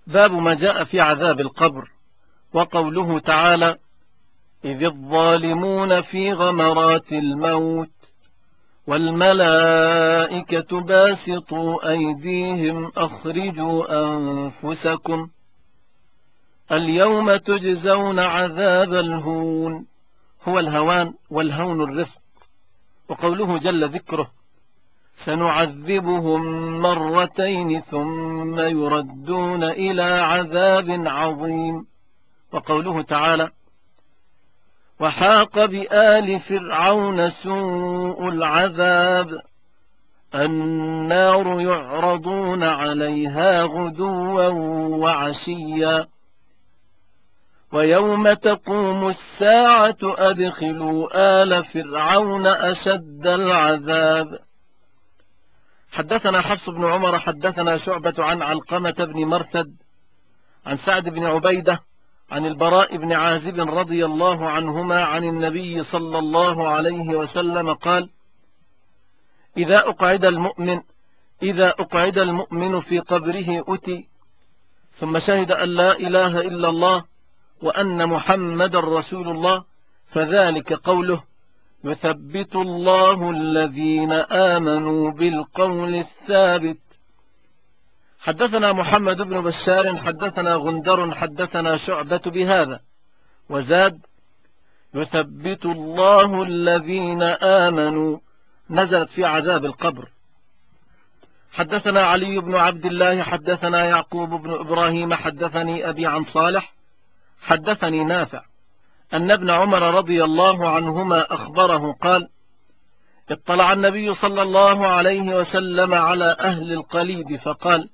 باب ما جاء في عذاب القبر. وقوله تعالى: إذ الظالمون في غمرات الموت والملائكة باسطوا أيديهم أخرجوا أنفسكم اليوم تجزون عذاب الهون. هو الهوان والهون الرفق. وقوله جل ذكره: سنعذبهم مرتين ثم يردون إلى عذاب عظيم. وقوله تعالى: وحاق بآل فرعون سوء العذاب النار يعرضون عليها غدوا وعشيا ويوم تقوم الساعة أدخلوا آل فرعون أشد العذاب. حدثنا حفص بن عمر حدثنا شعبة عن علقمة بن مرثد عن سعد بن عبيدة عن البراء بن عازب رضي الله عنهما عن النبي صلى الله عليه وسلم قال: إذا أقعد المؤمن في قبره أتي ثم شهد أن لا إله إلا الله وأن محمد رسول الله فذلك قوله: يثبت الله الذين آمنوا بالقول الثابت. حدثنا محمد بن بشار حدثنا غندر حدثنا شعبة بهذا وزاد: يثبت الله الذين آمنوا، نزلت في عذاب القبر. حدثنا علي بن عبد الله حدثنا يعقوب بن إبراهيم حدثني أبي عن صالح حدثني نافع أن ابن عمر رضي الله عنهما أخبره قال: اطلع النبي صلى الله عليه وسلم على أهل القليب فقال: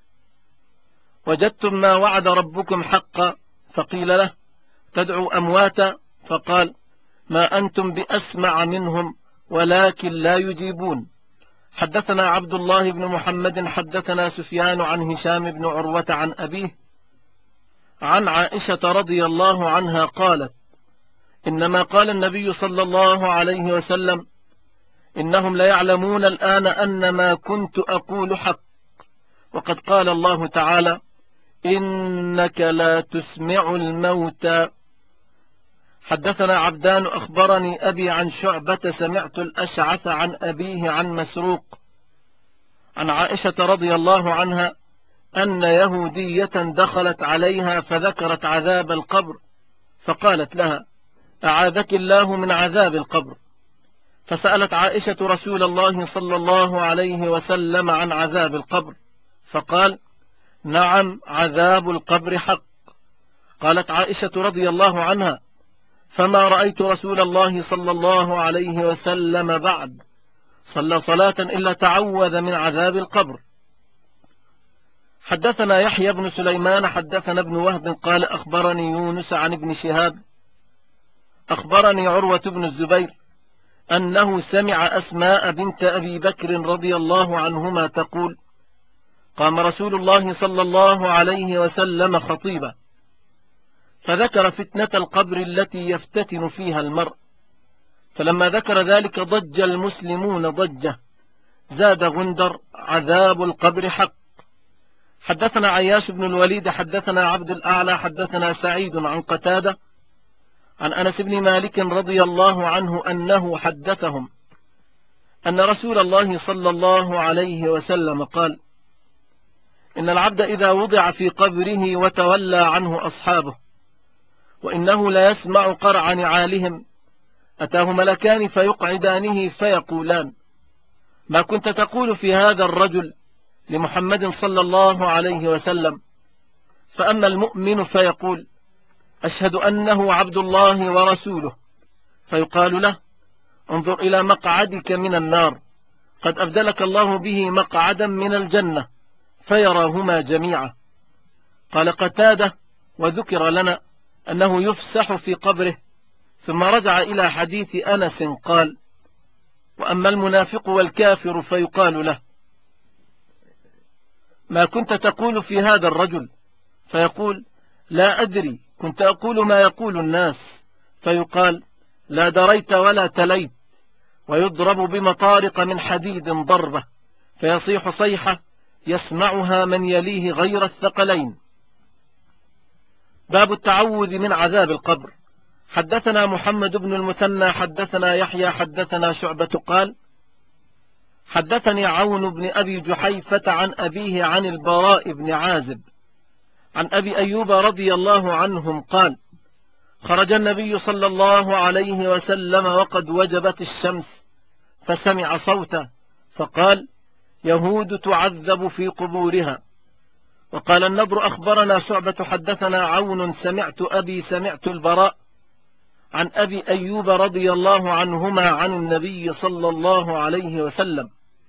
وجدتم ما وعد ربكم حقا؟ فقيل له: تدعو أمواتا؟ فقال: ما أنتم بأسمع منهم ولكن لا يجيبون. حدثنا عبد الله بن محمد حدثنا سفيان عن هشام بن عروة عن أبيه عن عائشة رضي الله عنها قالت: إنما قال النبي صلى الله عليه وسلم: إنهم ليعلمون الآن أن ما كنت أقول حق، وقد قال الله تعالى: إنك لا تسمع الموتى. حدثنا عبدان أخبرني أبي عن شعبة سمعت الأشعث عن أبيه عن مسروق عن عائشة رضي الله عنها أن يهودية دخلت عليها فذكرت عذاب القبر فقالت لها: أعاذك الله من عذاب القبر. فسألت عائشة رسول الله صلى الله عليه وسلم عن عذاب القبر فقال: نعم، عذاب القبر حق. قالت عائشة رضي الله عنها: فما رأيت رسول الله صلى الله عليه وسلم بعد صلى صلاة إلا تعوذ من عذاب القبر. حدثنا يحيى بن سليمان حدثنا ابن وهب قال: أخبرني يونس عن ابن شهاب أخبرني عروة بن الزبير أنه سمع أسماء بنت أبي بكر رضي الله عنهما تقول: قام رسول الله صلى الله عليه وسلم خطيبا فذكر فتنة القبر التي يفتتن فيها المرء، فلما ذكر ذلك ضج المسلمون ضجة. زاد غندر: عذاب القبر حق. حدثنا عياش بن الوليد حدثنا عبد الأعلى حدثنا سعيد عن قتادة عن أنس بن مالك رضي الله عنه أنه حدثهم أن رسول الله صلى الله عليه وسلم قال: إن العبد إذا وضع في قبره وتولى عنه أصحابه وإنه لا يسمع قرع نعالهم أتاه ملكان فيقعدانه فيقولان: ما كنت تقول في هذا الرجل لمحمد صلى الله عليه وسلم؟ فأما المؤمن فيقول: أشهد أنه عبد الله ورسوله، فيقال له: انظر إلى مقعدك من النار، قد أبدلك الله به مقعدا من الجنة، فيراهما جميعا. قال قتادة: وذكر لنا أنه يفسح في قبره. ثم رجع إلى حديث أنس قال: وأما المنافق والكافر فيقال له: ما كنت تقول في هذا الرجل؟ فيقول: لا أدري، كنت أقول ما يقول الناس. فيقال: لا دريت ولا تليت. ويضرب بمطارق من حديد ضربة فيصيح صيحة يسمعها من يليه غير الثقلين. باب التعوذ من عذاب القبر. حدثنا محمد بن المثنى حدثنا يحيى حدثنا شعبة قال حدثني عون بن أبي جحيفة عن أبيه عن البراء بن عازب عن أبي أيوب رضي الله عنهم قال خرج النبي صلى الله عليه وسلم وقد وجبت الشمس فسمع صوته فقال يهود تعذب في قبورها. وقال النضر أخبرنا شعبة حدثنا عون سمعت البراء عن أبي أيوب رضي الله عنهما عن النبي صلى الله عليه وسلم.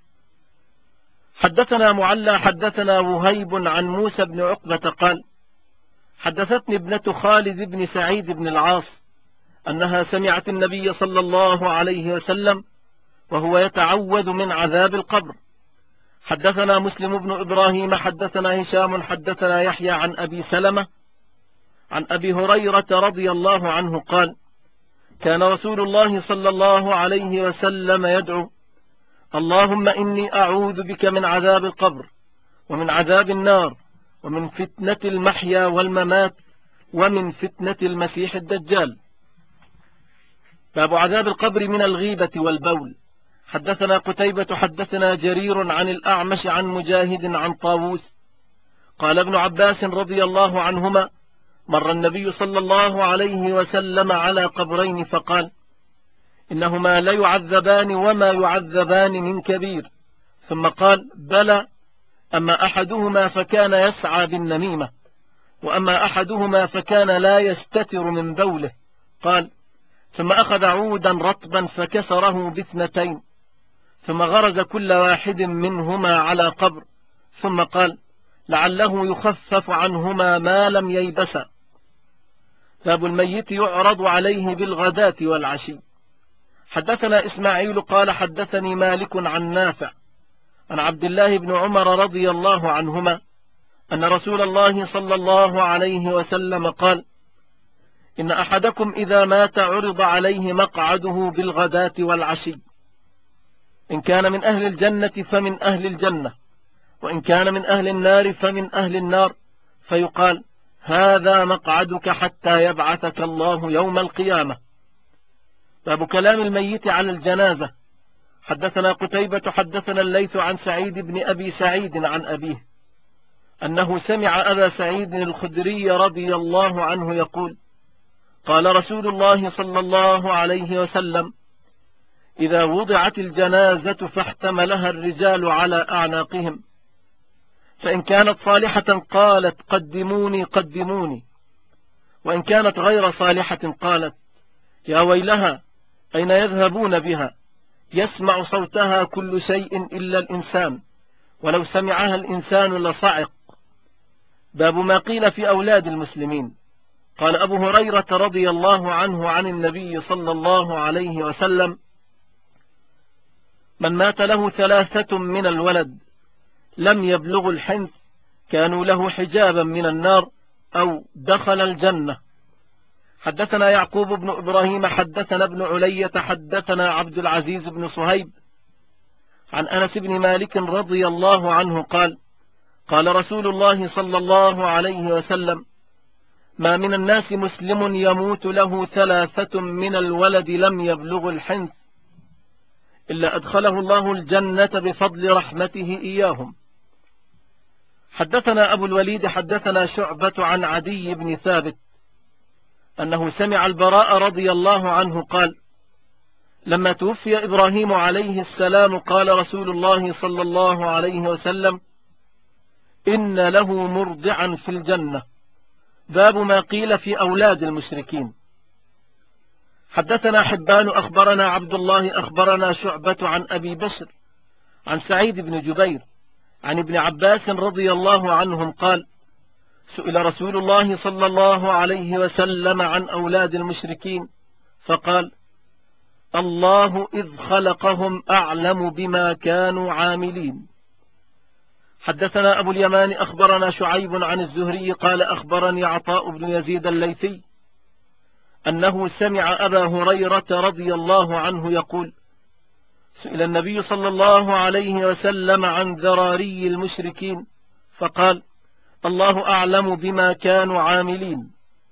حدثنا معلى حدثنا وهيب عن موسى بن عقبة قال حدثتني ابنة خالد بن سعيد بن العاص أنها سمعت النبي صلى الله عليه وسلم وهو يتعوذ من عذاب القبر. حدثنا مسلم بن إبراهيم حدثنا هشام حدثنا يحيى عن أبي سلمة عن أبي هريرة رضي الله عنه قال كان رسول الله صلى الله عليه وسلم يدعو اللهم إني أعوذ بك من عذاب القبر ومن عذاب النار ومن فتنة المحيا والممات ومن فتنة المسيح الدجال. باب عذاب القبر من الغيبة والبول. حدثنا قتيبة حدثنا جرير عن الأعمش عن مجاهد عن طاووس قال ابن عباس رضي الله عنهما مر النبي صلى الله عليه وسلم على قبرين فقال إنهما لا يعذبان وما يعذبان من كبير، ثم قال بلى، أما أحدهما فكان يسعى بالنميمة، وأما أحدهما فكان لا يستتر من بوله. قال ثم أخذ عودا رطبا فكسره باثنتين ثم غرز كل واحد منهما على قبر، ثم قال لعله يخفف عنهما ما لم ييبسا. باب الميت يعرض عليه بالغداة والعشي. حدثنا إسماعيل قال حدثني مالك عن نافع عن عبد الله بن عمر رضي الله عنهما أن رسول الله صلى الله عليه وسلم قال إن أحدكم إذا مات عرض عليه مقعده بالغداة والعشي، إن كان من أهل الجنة فمن أهل الجنة، وإن كان من أهل النار فمن أهل النار، فيقال هذا مقعدك حتى يبعثك الله يوم القيامة. باب كلام الميت على الجنازة. حدثنا قتيبة حدثنا الليث عن سعيد بن أبي سعيد عن أبيه أنه سمع أبا سعيد الخدري رضي الله عنه يقول قال رسول الله صلى الله عليه وسلم إذا وضعت الجنازة فاحتملها الرجال على أعناقهم، فإن كانت صالحة قالت قدموني قدموني، وإن كانت غير صالحة قالت يا ويلها أين يذهبون بها، يسمع صوتها كل شيء إلا الإنسان، ولو سمعها الإنسان لصعق. باب ما قيل في أولاد المسلمين. قال أبو هريرة رضي الله عنه عن النبي صلى الله عليه وسلم من مات له 3 من الولد لم يبلغ الحنث كانوا له حجابا من النار أو دخل الجنة. حدثنا يعقوب بن إبراهيم حدثنا ابن علية حدثنا عبد العزيز بن صهيب عن أنس بن مالك رضي الله عنه قال قال رسول الله صلى الله عليه وسلم ما من الناس مسلم يموت له 3 من الولد لم يبلغ الحنث إلا أدخله الله الجنة بفضل رحمته إياهم. حدثنا أبو الوليد حدثنا شعبة عن عدي بن ثابت أنه سمع البراء رضي الله عنه قال لما توفي إبراهيم عليه السلام قال رسول الله صلى الله عليه وسلم إن له مرضعا في الجنة. باب ما قيل في أولاد المشركين. حدثنا حبان أخبرنا عبد الله أخبرنا شعبة عن أبي بشر عن سعيد بن جبير عن ابن عباس رضي الله عنهم قال سئل رسول الله صلى الله عليه وسلم عن أولاد المشركين فقال الله إذ خلقهم أعلم بما كانوا عاملين. حدثنا أبو اليمان أخبرنا شعيب عن الزهري قال أخبرني عطاء بن يزيد الليثي أنه سمع أبا هريرة رضي الله عنه يقول سئل النبي صلى الله عليه وسلم عن ذراري المشركين فقال الله أعلم بما كانوا عاملين.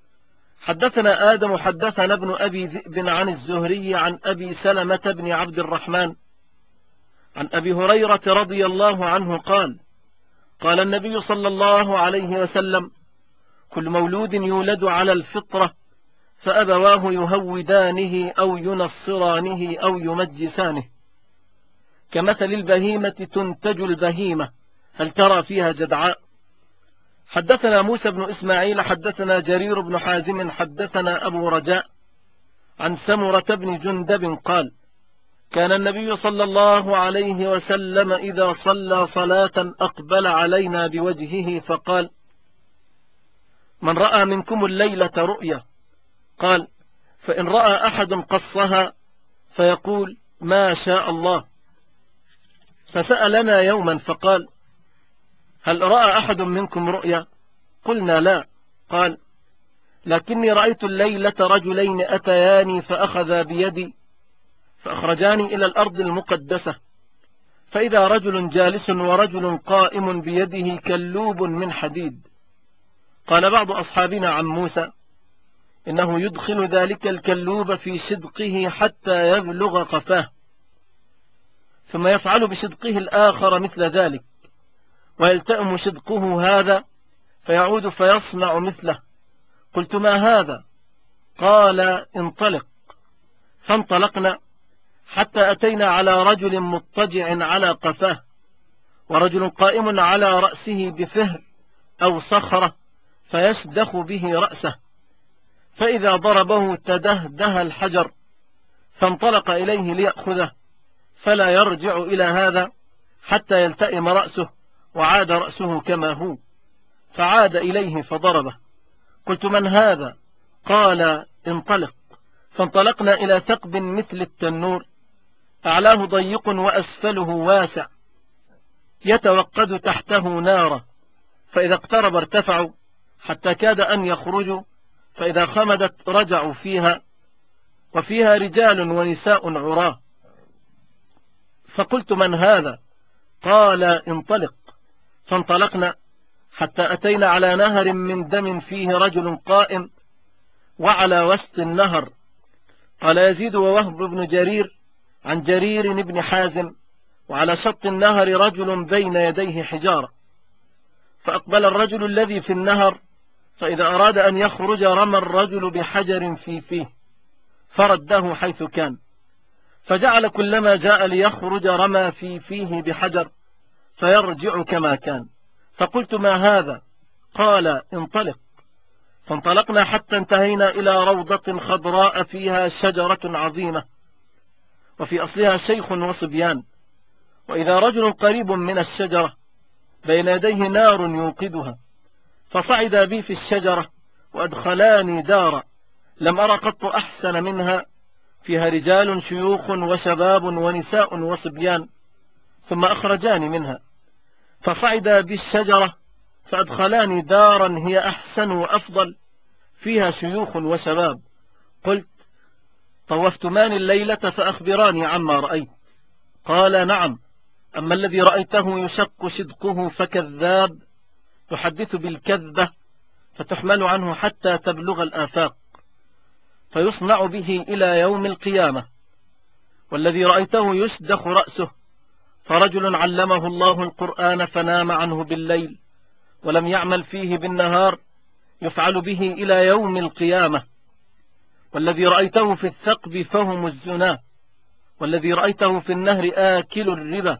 حدثنا آدم حدثنا ابن أبي ذئب عن الزهري عن أبي سلمة بن عبد الرحمن عن أبي هريرة رضي الله عنه قال قال النبي صلى الله عليه وسلم كل مولود يولد على الفطرة فأبواه يهودانه أو ينصرانه أو يمجسانه كمثل البهيمة تنتج البهيمة هل ترى فيها جدعاء. حدثنا موسى بن إسماعيل حدثنا جرير بن حازم حدثنا أبو رجاء عن سمرة بن جندب قال كان النبي صلى الله عليه وسلم إذا صلى صلاة أقبل علينا بوجهه فقال من رأى منكم الليلة رؤيا قال فإن رأى أحد قصها فيقول ما شاء الله. فسألنا يوما فقال هل رأى أحد منكم رؤيا قلنا لا قال لكني رأيت الليلة رجلين أتياني فأخذا بيدي فأخرجاني إلى الأرض المقدسة فإذا رجل جالس ورجل قائم بيده كلوب من حديد. قال بعض أصحابنا عن موسى إنه يدخل ذلك الكلوب في شدقه حتى يبلغ قفاه ثم يفعل بشدقه الآخر مثل ذلك ويلتئم شدقه هذا فيعود فيصنع مثله. قلت ما هذا قال انطلق. فانطلقنا حتى أتينا على رجل مضطجع على قفاه ورجل قائم على رأسه بفهر أو صخرة فيشدخ به رأسه فإذا ضربه تدهده الحجر فانطلق إليه ليأخذه فلا يرجع إلى هذا حتى يلتئم رأسه وعاد رأسه كما هو فعاد إليه فضربه. قلت من هذا قال انطلق. فانطلقنا إلى ثقب مثل التنور أعلاه ضيق وأسفله واسع يتوقد تحته نارا فإذا اقترب ارتفعوا حتى كاد أن يخرجوا فإذا خمدت رجعوا فيها وفيها رجال ونساء عراه. فقلت من هذا قال انطلق. فانطلقنا حتى أتينا على نهر من دم فيه رجل قائم وعلى وسط النهر. قال يزيد ووهب بن جرير عن جرير بن حازم وعلى شط النهر رجل بين يديه حجارة فأقبل الرجل الذي في النهر فإذا أراد أن يخرج رمى الرجل بحجر في فيه فرده حيث كان فجعل كلما جاء ليخرج رمى في فيه بحجر فيرجع كما كان. فقلت ما هذا قال انطلق. فانطلقنا حتى انتهينا إلى روضة خضراء فيها شجرة عظيمة وفي أصلها شيخ وصبيان وإذا رجل قريب من الشجرة بين يديه نار يوقدها فصعد بي في الشجرة وأدخلاني دارا لم أرى قط أحسن منها فيها رجال شيوخ وشباب ونساء وصبيان ثم أخرجاني منها فصعد بي الشجرة فأدخلاني دارا هي أحسن وأفضل فيها شيوخ وشباب. قلت طوفتمان الليلة فأخبراني عما رأيت. قال نعم أما الذي رأيته يشق شدقه فكذاب يحدث بالكذبة فتحمل عنه حتى تبلغ الآفاق فيصنع به إلى يوم القيامة. والذي رأيته يشدخ رأسه فرجل علمه الله القرآن فنام عنه بالليل ولم يعمل فيه بالنهار يفعل به إلى يوم القيامة. والذي رأيته في الثقب فهم الزنا والذي رأيته في النهر آكل الربا.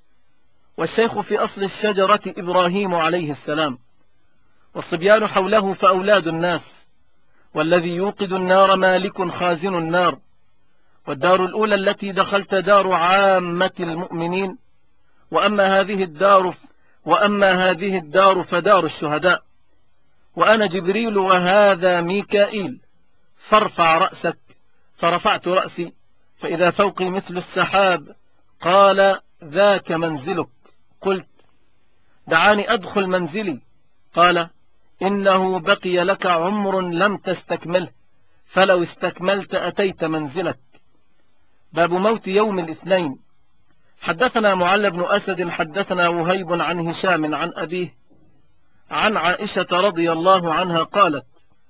والشيخ في أصل الشجرة إبراهيم عليه السلام والصبيان حوله فأولاد الناس. والذي يوقد النار مالك خازن النار. والدار الأولى التي دخلت دار عامة المؤمنين وأما هذه الدار فدار الشهداء. وأنا جبريل وهذا ميكائيل فارفع رأسك. فرفعت رأسي فإذا فوقي مثل السحاب. قال ذاك منزلك. قلت دعاني أدخل منزلي. قال إنه بقي لك عمر لم تستكمله فلو استكملت أتيت منزلك. باب موت يوم الاثنين. حدثنا معل بن أسد حدثنا وهيب عن هشام عن أبيه عن عائشة رضي الله عنها قالت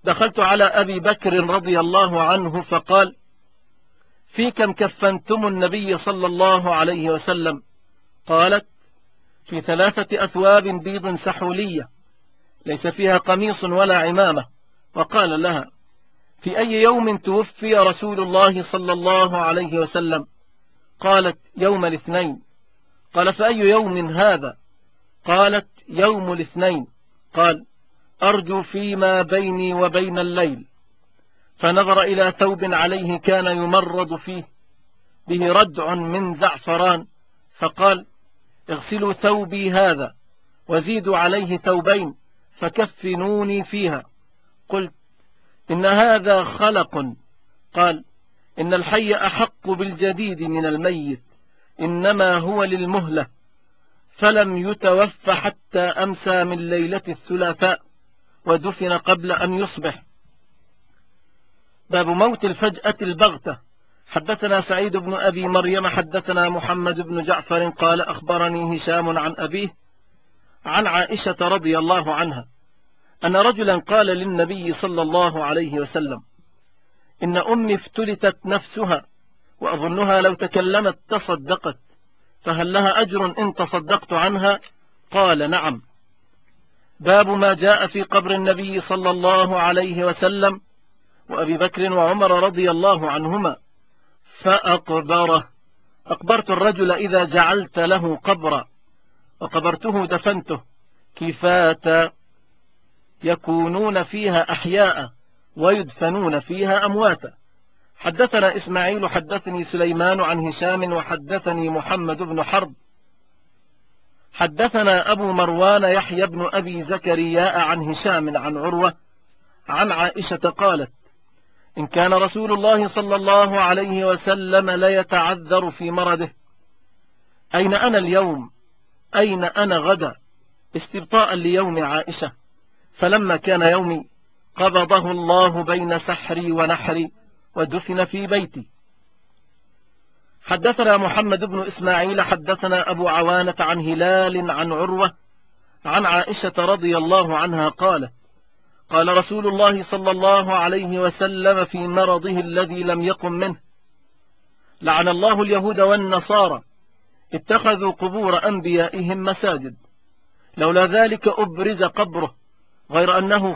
دخلت على أبي بكر رضي الله عنه فقال: في كم كفنتم النبي صلى الله عليه وسلم؟ قالت: في 3 أثواب بيض سحولية ليس فيها قميص ولا عمامة. وقال لها: في أي يوم توفي رسول الله صلى الله عليه وسلم؟ قالت: يوم الاثنين. قال: فأي يوم هذا؟ قالت: يوم الاثنين. قال: أرجو فيما بيني وبين الليل. فنظر إلى ثوب عليه كان يمرض فيه به ردع من زعفران، فقال: اغسلوا ثوبي هذا وزيدوا عليه ثوبين فكفنوني فيها. قلت: إن هذا خلق. قال: إن الحي أحق بالجديد من الميت، إنما هو للمهلة. فلم يتوف حتى أمسى من ليلة الثلاثاء، ودفن قبل أن يصبح. باب موت الفجأة البغتة. حدثنا سعيد بن أبي مريم حدثنا محمد بن جعفر قال: أخبرني هشام عن أبيه عن عائشة رضي الله عنها أن رجلا قال للنبي صلى الله عليه وسلم: إن أمي افتلتت نفسها وأظنها لو تكلمت تصدقت، فهل لها أجر إن تصدقت عنها؟ قال: نعم. باب ما جاء في قبر النبي صلى الله عليه وسلم وأبي بكر وعمر رضي الله عنهما فأقبره. أقبرت الرجل إذا جعلت له قبرا، وقبرته دفنته كفاتا، يكونون فيها أحياء ويدفنون فيها أمواتا. حدثنا إسماعيل حدثني سليمان عن هشام وحدثني محمد بن حرب حدثنا أبو مروان يحيى بن أبي زكرياء عن هشام عن عروة عن عائشة قالت: إن كان رسول الله صلى الله عليه وسلم ليتعذر في مرضه: أين أنا اليوم؟ أين أنا غدا؟ استبطاء ليوم عائشة. فلما كان يومي قبضه الله بين سحري ونحري ودفن في بيتي. حدثنا محمد بن إسماعيل حدثنا أبو عوانة عن هلال عن عروة عن عائشة رضي الله عنها قالت: قال رسول الله صلى الله عليه وسلم في مرضه الذي لم يقم منه: لعن الله اليهود والنصارى اتخذوا قبور أنبيائهم مساجد، لولا ذلك أبرز قبره، غير أنه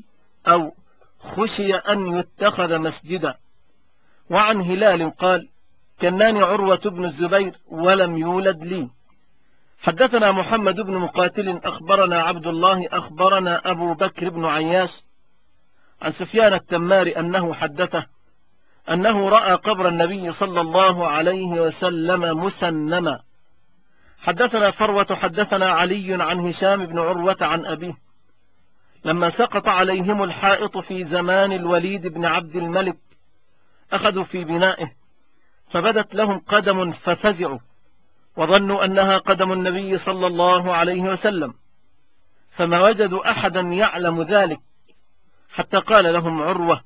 خشي أن يتخذ مسجدا. وعن هلال قال: كناني عروة بن الزبير ولم يولد لي. حدثنا محمد بن مقاتل أخبرنا عبد الله أخبرنا أبو بكر بن عياش عن سفيان التمار أنه حدثه أنه رأى قبر النبي صلى الله عليه وسلم مسنما. حدثنا فروة حدثنا علي عن هشام بن عروة عن أبيه: لما سقط عليهم الحائط في زمان الوليد بن عبد الملك أخذوا في بنائه، فبدت لهم قدم ففزعوا وظنوا أنها قدم النبي صلى الله عليه وسلم، فما وجدوا أحدا يعلم ذلك، حتى قال لهم عروة: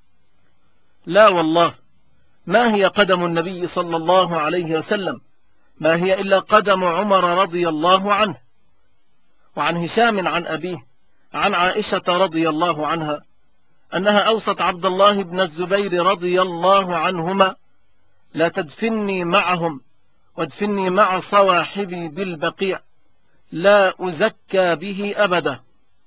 لا والله، ما هي قدم النبي صلى الله عليه وسلم، ما هي إلا قدم عمر رضي الله عنه. وعن هشام عن أبيه عن عائشة رضي الله عنها أنها أوصت عبد الله بن الزبير رضي الله عنهما: لا تدفني معهم وادفني مع صواحبي بالبقيع، لا أزكى به أبدا.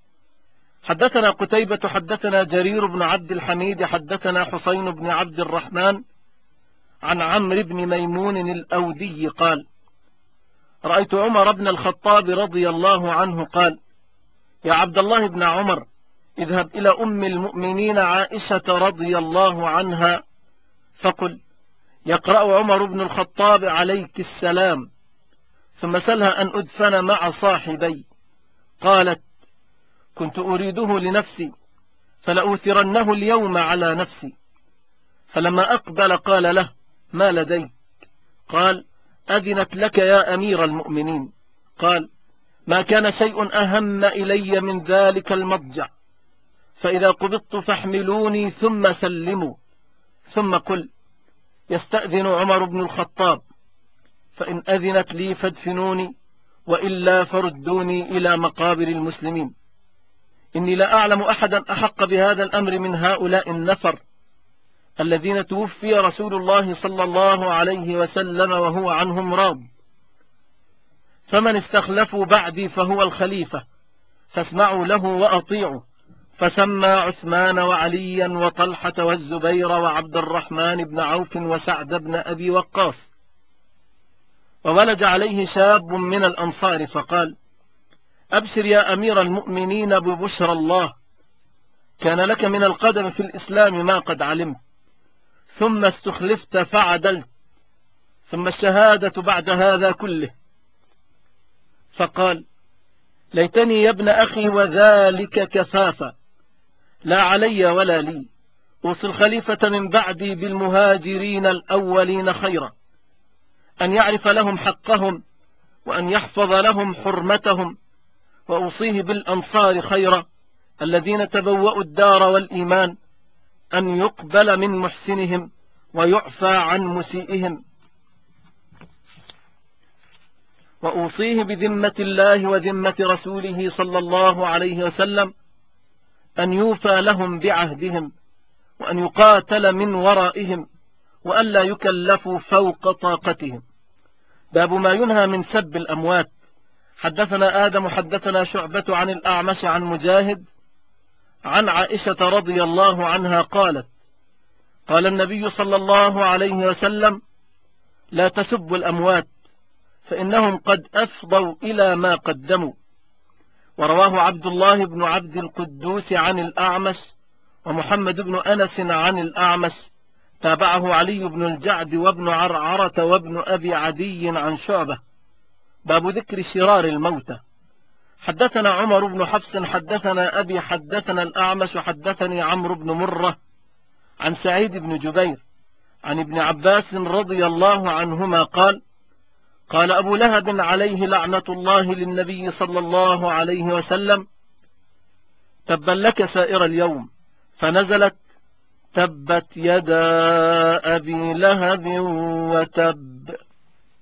حدثنا قتيبة حدثنا جرير بن عبد الحميد حدثنا حسين بن عبد الرحمن عن عمرو بن ميمون الأودي قال: رأيت عمر بن الخطاب رضي الله عنه قال: يا عبد الله بن عمر، اذهب إلى أم المؤمنين عائشة رضي الله عنها فقل: يقرأ عمر بن الخطاب عليك السلام، ثم سلها أن أدفن مع صاحبي. قالت: كنت أريده لنفسي فلأوثرنه اليوم على نفسي. فلما أقبل قال له: ما لديك؟ قال: أذنت لك يا أمير المؤمنين. قال: ما كان شيء أهم إلي من ذلك المضجع، فإذا قبضت فاحملوني ثم سلموا، ثم قل: يستأذن عمر بن الخطاب، فإن أذنت لي فادفنوني، وإلا فردوني إلى مقابر المسلمين. إني لا أعلم أحدا أحق بهذا الأمر من هؤلاء النفر الذين توفي رسول الله صلى الله عليه وسلم وهو عنهم راض، فمن استخلفوا بعدي فهو الخليفة، فاسمعوا له وأطيعوا. فسمى عثمان وعليا وطلحة والزبير وعبد الرحمن بن عوف وسعد بن أبي وقاص. وولج عليه شاب من الأنصار فقال: أبشر يا أمير المؤمنين ببشرى الله، كان لك من القدم في الإسلام ما قد علمت، ثم استخلفت فعدلت، ثم الشهادة بعد هذا كله. فقال: ليتني يا ابن أخي وذلك كفافا، لا علي ولا لي، أوصي الخليفة من بعدي بالمهاجرين الأولين خيرا، أن يعرف لهم حقهم وأن يحفظ لهم حرمتهم، وأوصيه بالأنصار خيرا الذين تبوأوا الدار والإيمان، أن يقبل من محسنهم ويعفى عن مسيئهم، وأوصيه بذمة الله وذمة رسوله صلى الله عليه وسلم أن يوفى لهم بعهدهم، وأن يقاتل من ورائهم، وألا يكلفوا فوق طاقتهم. باب ما ينهى من سب الأموات. حدثنا آدم حدثنا شعبة عن الأعمش عن مجاهد عن عائشة رضي الله عنها قالت: قال النبي صلى الله عليه وسلم: لا تسبوا الأموات فإنهم قد أفضوا إلى ما قدموا. ورواه عبد الله بن عبد القدوس عن الأعمش، ومحمد بن أنس عن الأعمش، تابعه علي بن الجعد وابن عرعرة وابن أبي عدي عن شعبة. باب ذكر شرار الموتى. حدثنا عمر بن حفص حدثنا أبي حدثنا الأعمش حدثني عمرو بن مرة عن سعيد بن جبير عن ابن عباس رضي الله عنهما قال: قال أبو لهب عليه لعنة الله للنبي صلى الله عليه وسلم: تبا لك سائر اليوم، فنزلت: تبت يدا أبي لهب وتب.